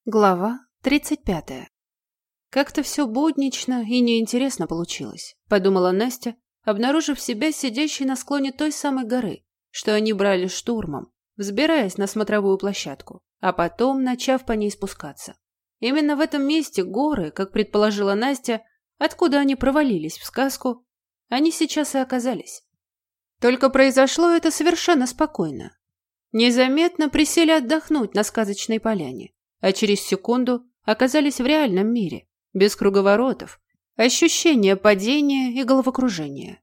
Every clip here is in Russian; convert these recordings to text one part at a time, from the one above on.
Глава 35. Как-то все буднично и неинтересно получилось, подумала Настя, обнаружив себя сидящей на склоне той самой горы, что они брали штурмом, взбираясь на смотровую площадку, а потом начав по ней спускаться. Именно в этом месте горы, как предположила Настя, откуда они провалились в сказку, они сейчас и оказались. Только произошло это совершенно спокойно. Незаметно присели отдохнуть на сказочной поляне, а через секунду оказались в реальном мире, без круговоротов, ощущения падения и головокружения.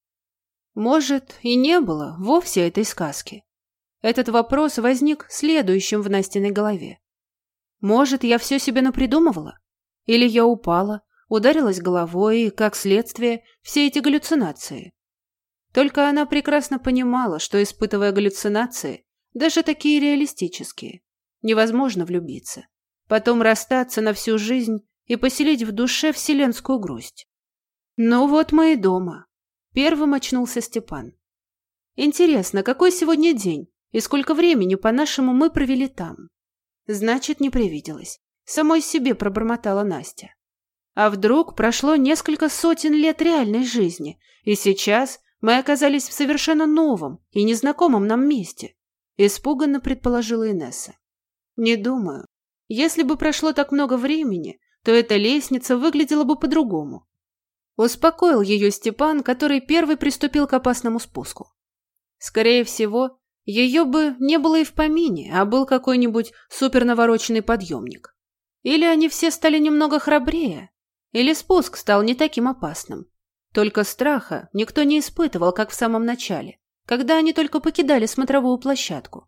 Может, и не было вовсе этой сказки. Этот вопрос возник следующим в Настиной голове. Может, я все себе напридумывала? Или я упала, ударилась головой и, как следствие, все эти галлюцинации? Только она прекрасно понимала, что, испытывая галлюцинации, даже такие реалистические, невозможно влюбиться, потом расстаться на всю жизнь и поселить в душе вселенскую грусть. Ну вот мы и дома. Первым очнулся Степан. Интересно, какой сегодня день и сколько времени, по-нашему, мы провели там? Значит, не привиделось. Самой себе пробормотала Настя. А вдруг прошло несколько сотен лет реальной жизни, и сейчас мы оказались в совершенно новом и незнакомом нам месте? Испуганно предположила Инесса. Не думаю. Если бы прошло так много времени, то эта лестница выглядела бы по-другому. Успокоил ее Степан, который первый приступил к опасному спуску. Скорее всего, ее бы не было и в помине, а был какой-нибудь супернавороченный подъемник. Или они все стали немного храбрее, или спуск стал не таким опасным. Только страха никто не испытывал, как в самом начале, когда они только покидали смотровую площадку.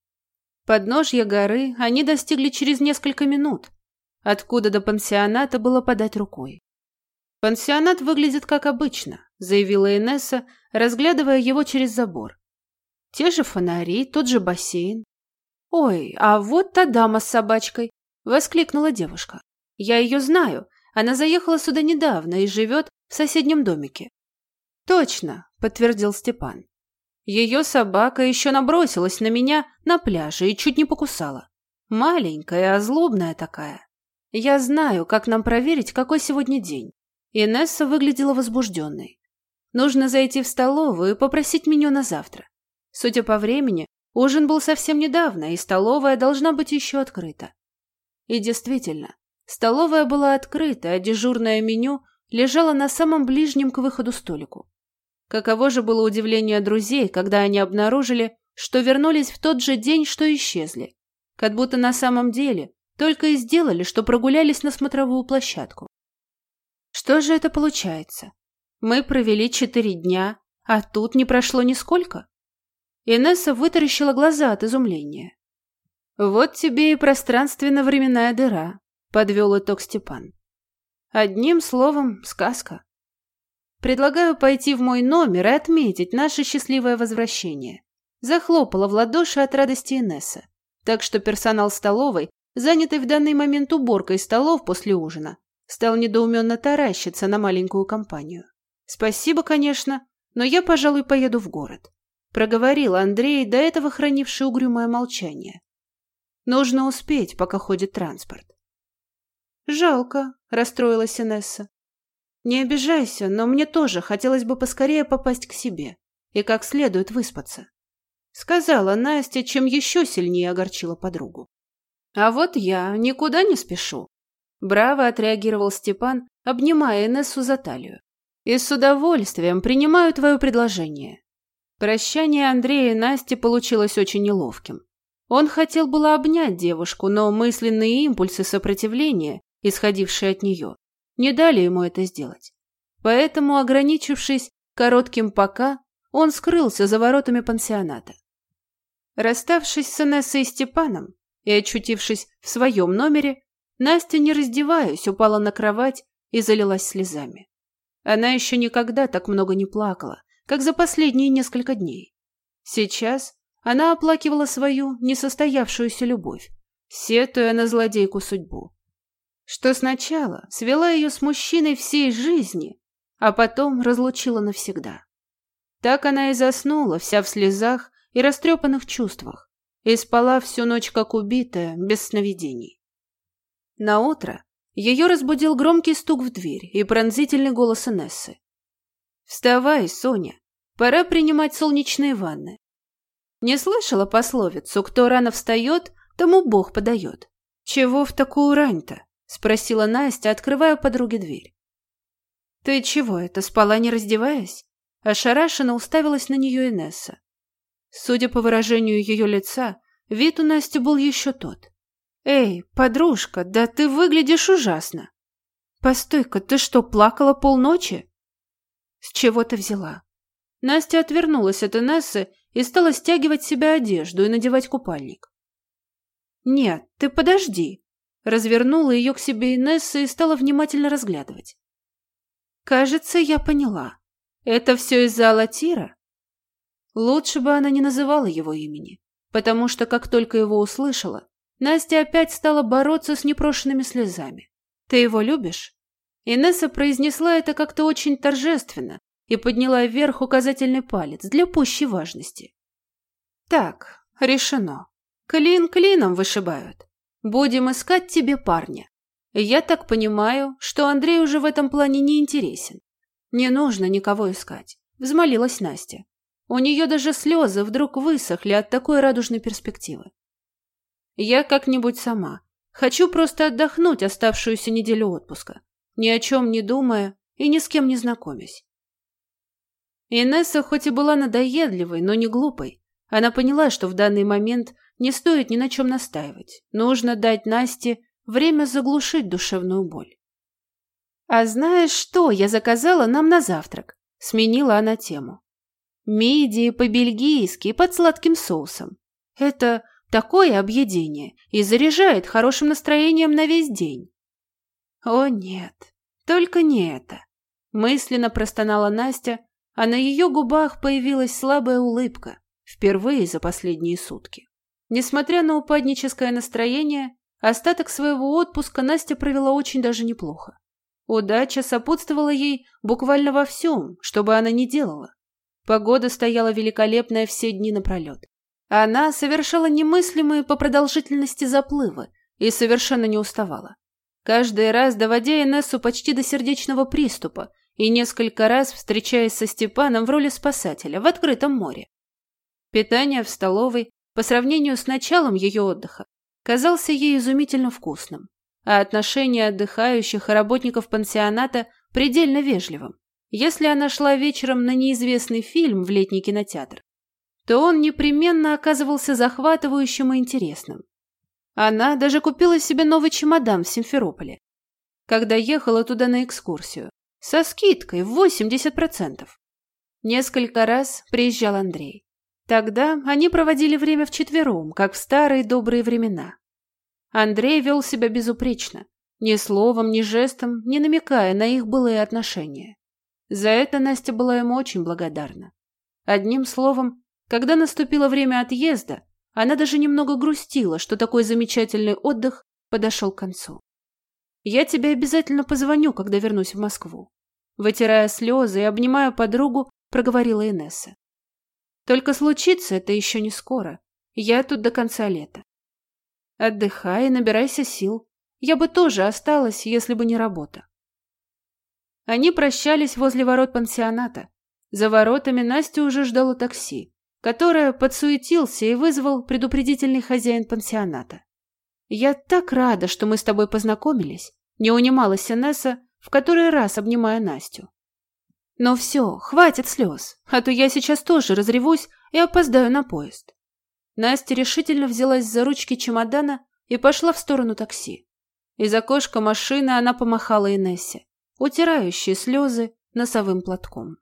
Подножья горы они достигли через несколько минут, откуда до пансионата было подать рукой. «Пансионат выглядит как обычно», — заявила Инесса, разглядывая его через забор. «Те же фонари, тот же бассейн». «Ой, а вот та дама с собачкой!» — воскликнула девушка. «Я ее знаю, она заехала сюда недавно и живет в соседнем домике». «Точно», — подтвердил Степан. Ее собака еще набросилась на меня на пляже и чуть не покусала. Маленькая, озлобная такая. Я знаю, как нам проверить, какой сегодня день. Инесса выглядела возбужденной. Нужно зайти в столовую и попросить меню на завтра. Судя по времени, ужин был совсем недавно, и столовая должна быть еще открыта. И действительно, столовая была открыта, а дежурное меню лежало на самом ближнем к выходу столику. Каково же было удивление друзей, когда они обнаружили, что вернулись в тот же день, что исчезли. Как будто на самом деле только и сделали, что прогулялись на смотровую площадку. Что же это получается? Мы провели 4 дня, а тут не прошло нисколько? Инесса вытаращила глаза от изумления. Вот тебе и пространственно-временная дыра, подвел итог Степан. Одним словом, сказка. Предлагаю пойти в мой номер и отметить наше счастливое возвращение. Захлопала в ладоши от радости Инесса. Так что персонал столовой, занятый в данный момент уборкой столов после ужина, стал недоуменно таращиться на маленькую компанию. Спасибо, конечно, но я, пожалуй, поеду в город. Проговорил Андрей, до этого хранивший угрюмое молчание. Нужно успеть, пока ходит транспорт. Жалко, расстроилась Инесса. Не обижайся, но мне тоже хотелось бы поскорее попасть к себе и как следует выспаться. Сказала Настя, чем еще сильнее огорчила подругу. А вот я никуда не спешу. Браво отреагировал Степан, обнимая Инессу за талию. И с удовольствием принимаю твое предложение. Прощание Андрея и Насти получилось очень неловким. Он хотел было обнять девушку, но мысленные импульсы сопротивления, исходившие от нее, не дали ему это сделать. Поэтому, ограничившись коротким «пока», он скрылся за воротами пансионата. Расставшись с Инессой и Степаном и очутившись в своем номере, Настя, не раздеваясь, упала на кровать и залилась слезами. Она еще никогда так много не плакала, как за последние несколько дней. Сейчас она оплакивала свою несостоявшуюся любовь, сетуя на злодейку судьбу, что сначала свела ее с мужчиной всей жизни, а потом разлучила навсегда. Так она и заснула, вся в слезах и растрепанных чувствах, и спала всю ночь, как убитая, без сновидений. Наутро ее разбудил громкий стук в дверь и пронзительный голос Инессы. «Вставай, Соня, пора принимать солнечные ванны». Не слышала пословицу «Кто рано встает, тому Бог подает». «Чего в такую рань-то?» – спросила Настя, открывая подруге дверь. «Ты чего это, спала не раздеваясь?» Ошарашенно уставилась на нее Инесса. Судя по выражению ее лица, вид у Насти был еще тот. «Эй, подружка, да ты выглядишь ужасно!» «Постой-ка, ты что, плакала полночи?» «С чего ты взяла?» Настя отвернулась от Инессы и стала стягивать с себя одежду и надевать купальник. «Нет, ты подожди!» Развернула ее к себе Инесса и стала внимательно разглядывать. «Кажется, я поняла. Это все из-за Алатира?» Лучше бы она не называла его имени, потому что, как только его услышала, Настя опять стала бороться с непрошенными слезами. «Ты его любишь?» Инесса произнесла это как-то очень торжественно и подняла вверх указательный палец для пущей важности. «Так, решено. Клин клином вышибают. Будем искать тебе парня. Я так понимаю, что Андрей уже в этом плане не интересен. Не нужно никого искать», — взмолилась Настя. У нее даже слезы вдруг высохли от такой радужной перспективы. «Я как-нибудь сама. Хочу просто отдохнуть оставшуюся неделю отпуска, ни о чем не думая и ни с кем не знакомясь». Инесса хоть и была надоедливой, но не глупой. Она поняла, что в данный момент не стоит ни на чем настаивать. Нужно дать Насте время заглушить душевную боль. «А знаешь, что я заказала нам на завтрак?» — сменила она тему. «Мидии по-бельгийски под сладким соусом. Это такое объедение и заряжает хорошим настроением на весь день». «О нет, только не это!» — мысленно простонала Настя, а на ее губах появилась слабая улыбка, впервые за последние сутки. Несмотря на упадническое настроение, остаток своего отпуска Настя провела очень даже неплохо. Удача сопутствовала ей буквально во всем, что бы она ни делала. Погода стояла великолепная все дни напролет. Она совершала немыслимые по продолжительности заплывы и совершенно не уставала. Каждый раз доводя Инессу почти до сердечного приступа и несколько раз встречаясь со Степаном в роли спасателя в открытом море. Питание в столовой, по сравнению с началом ее отдыха, казался ей изумительно вкусным, а отношение отдыхающих и работников пансионата предельно вежливым. Если она шла вечером на неизвестный фильм в летний кинотеатр, то он непременно оказывался захватывающим и интересным. Она даже купила себе новый чемодан в Симферополе, когда ехала туда на экскурсию, со скидкой в 80%. Несколько раз приезжал Андрей. Тогда они проводили время вчетвером, как в старые добрые времена. Андрей вел себя безупречно, ни словом, ни жестом, не намекая на их былые отношения. За это Настя была ему очень благодарна. Одним словом, когда наступило время отъезда, она даже немного грустила, что такой замечательный отдых подошел к концу. «Я тебе обязательно позвоню, когда вернусь в Москву», вытирая слезы и обнимая подругу, проговорила Инесса. «Только случится это еще не скоро. Я тут до конца лета. Отдыхай и набирайся сил. Я бы тоже осталась, если бы не работа». Они прощались возле ворот пансионата. За воротами Настю уже ждало такси, которое подсуетился и вызвал предупредительный хозяин пансионата. «Я так рада, что мы с тобой познакомились», — не унималась Инесса, в который раз обнимая Настю. «Но все, хватит слез, а то я сейчас тоже разревусь и опоздаю на поезд». Настя решительно взялась за ручки чемодана и пошла в сторону такси. Из окошка машины она помахала Инессе, утирающей слезы носовым платком.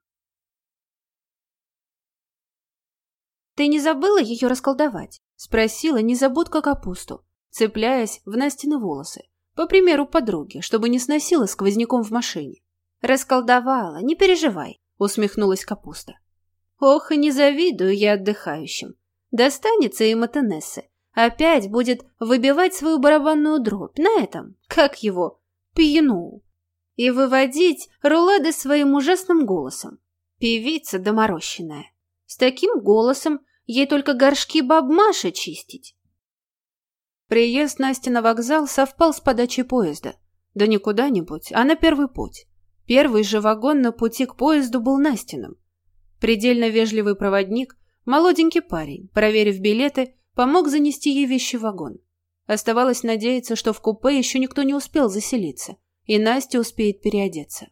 «Ты не забыла ее расколдовать?» — спросила незабудка Капусту, цепляясь в Настины волосы, по примеру подруги, чтобы не сносила сквозняком в машине. «Расколдовала, не переживай», — усмехнулась Капуста. «Ох, и не завидую я отдыхающим. Достанется им от Инессы. Опять будет выбивать свою барабанную дробь на этом, как его, пьяну, и выводить рулады своим ужасным голосом. Певица доморощенная. С таким голосом ей только горшки баб Маши чистить». Приезд Насти на вокзал совпал с подачей поезда. Да не куда-нибудь, а на первый путь. Первый же вагон на пути к поезду был Настиным. Предельно вежливый проводник, молоденький парень, проверив билеты, помог занести ей вещи в вагон. Оставалось надеяться, что в купе еще никто не успел заселиться, и Настя успеет переодеться.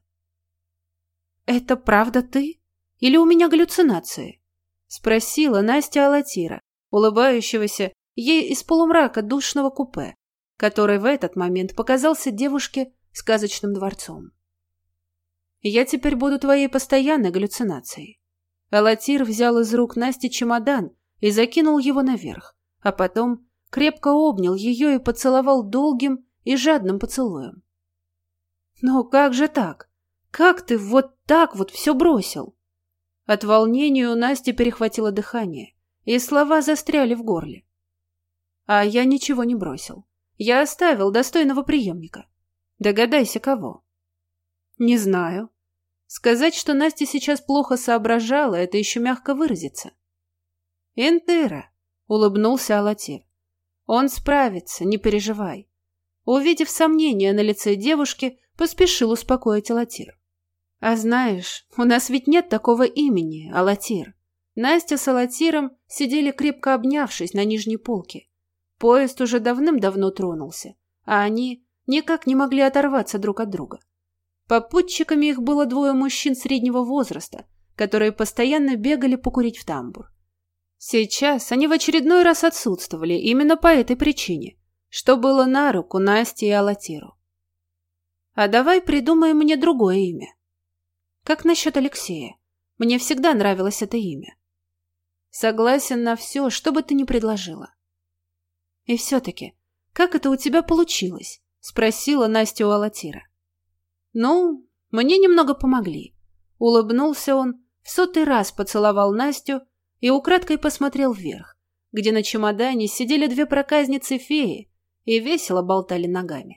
«Это правда ты? Или у меня галлюцинации?» — спросила Настя Алатира, улыбающегося ей из полумрака душного купе, который в этот момент показался девушке сказочным дворцом. «Я теперь буду твоей постоянной галлюцинацией». Алатир взял из рук Насти чемодан и закинул его наверх, а потом крепко обнял ее и поцеловал долгим и жадным поцелуем. «Но как же так? Как ты вот так вот все бросил?» От волнения у Насти перехватило дыхание, и слова застряли в горле. «А я ничего не бросил. Я оставил достойного преемника. Догадайся, кого?» «Не знаю». Сказать, что Настя сейчас плохо соображала, это еще мягко выразиться. «Энтыра», — улыбнулся Алатир. «Он справится, не переживай». Увидев сомнение на лице девушки, поспешил успокоить Алатир. «А знаешь, у нас ведь нет такого имени, Алатир». Настя с Алатиром сидели крепко обнявшись на нижней полке. Поезд уже давным-давно тронулся, а они никак не могли оторваться друг от друга. Попутчиками их было двое мужчин среднего возраста, которые постоянно бегали покурить в тамбур. Сейчас они в очередной раз отсутствовали именно по этой причине, что было на руку Насте и Алатиру. «А давай придумаем мне другое имя. Как насчет Алексея? Мне всегда нравилось это имя». «Согласен на все, что бы ты ни предложила». «И все-таки, как это у тебя получилось?» — спросила Настя у Алатира. «Ну, мне немного помогли». Улыбнулся он, в 100-й раз поцеловал Настю и украдкой посмотрел вверх, где на чемодане сидели две проказницы-феи и весело болтали ногами.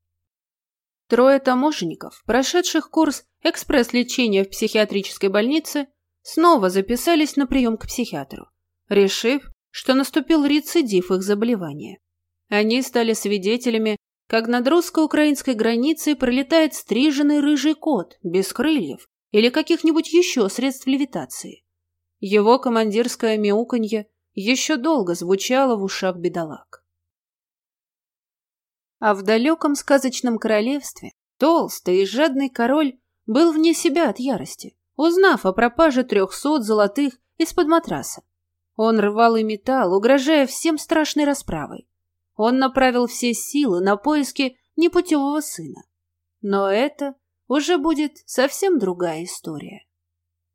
Трое таможенников, прошедших курс экспресс-лечения в психиатрической больнице, снова записались на прием к психиатру, решив, что наступил рецидив их заболевания. Они стали свидетелями, как над русско-украинской границей пролетает стриженный рыжий кот, без крыльев или каких-нибудь еще средств левитации. Его командирское мяуканье еще долго звучало в ушах бедолаг. А в далеком сказочном королевстве толстый и жадный король был вне себя от ярости, узнав о пропаже 300 золотых из-под матраса. Он рвал и металл, угрожая всем страшной расправой. Он направил все силы на поиски непутевого сына. Но это уже будет совсем другая история.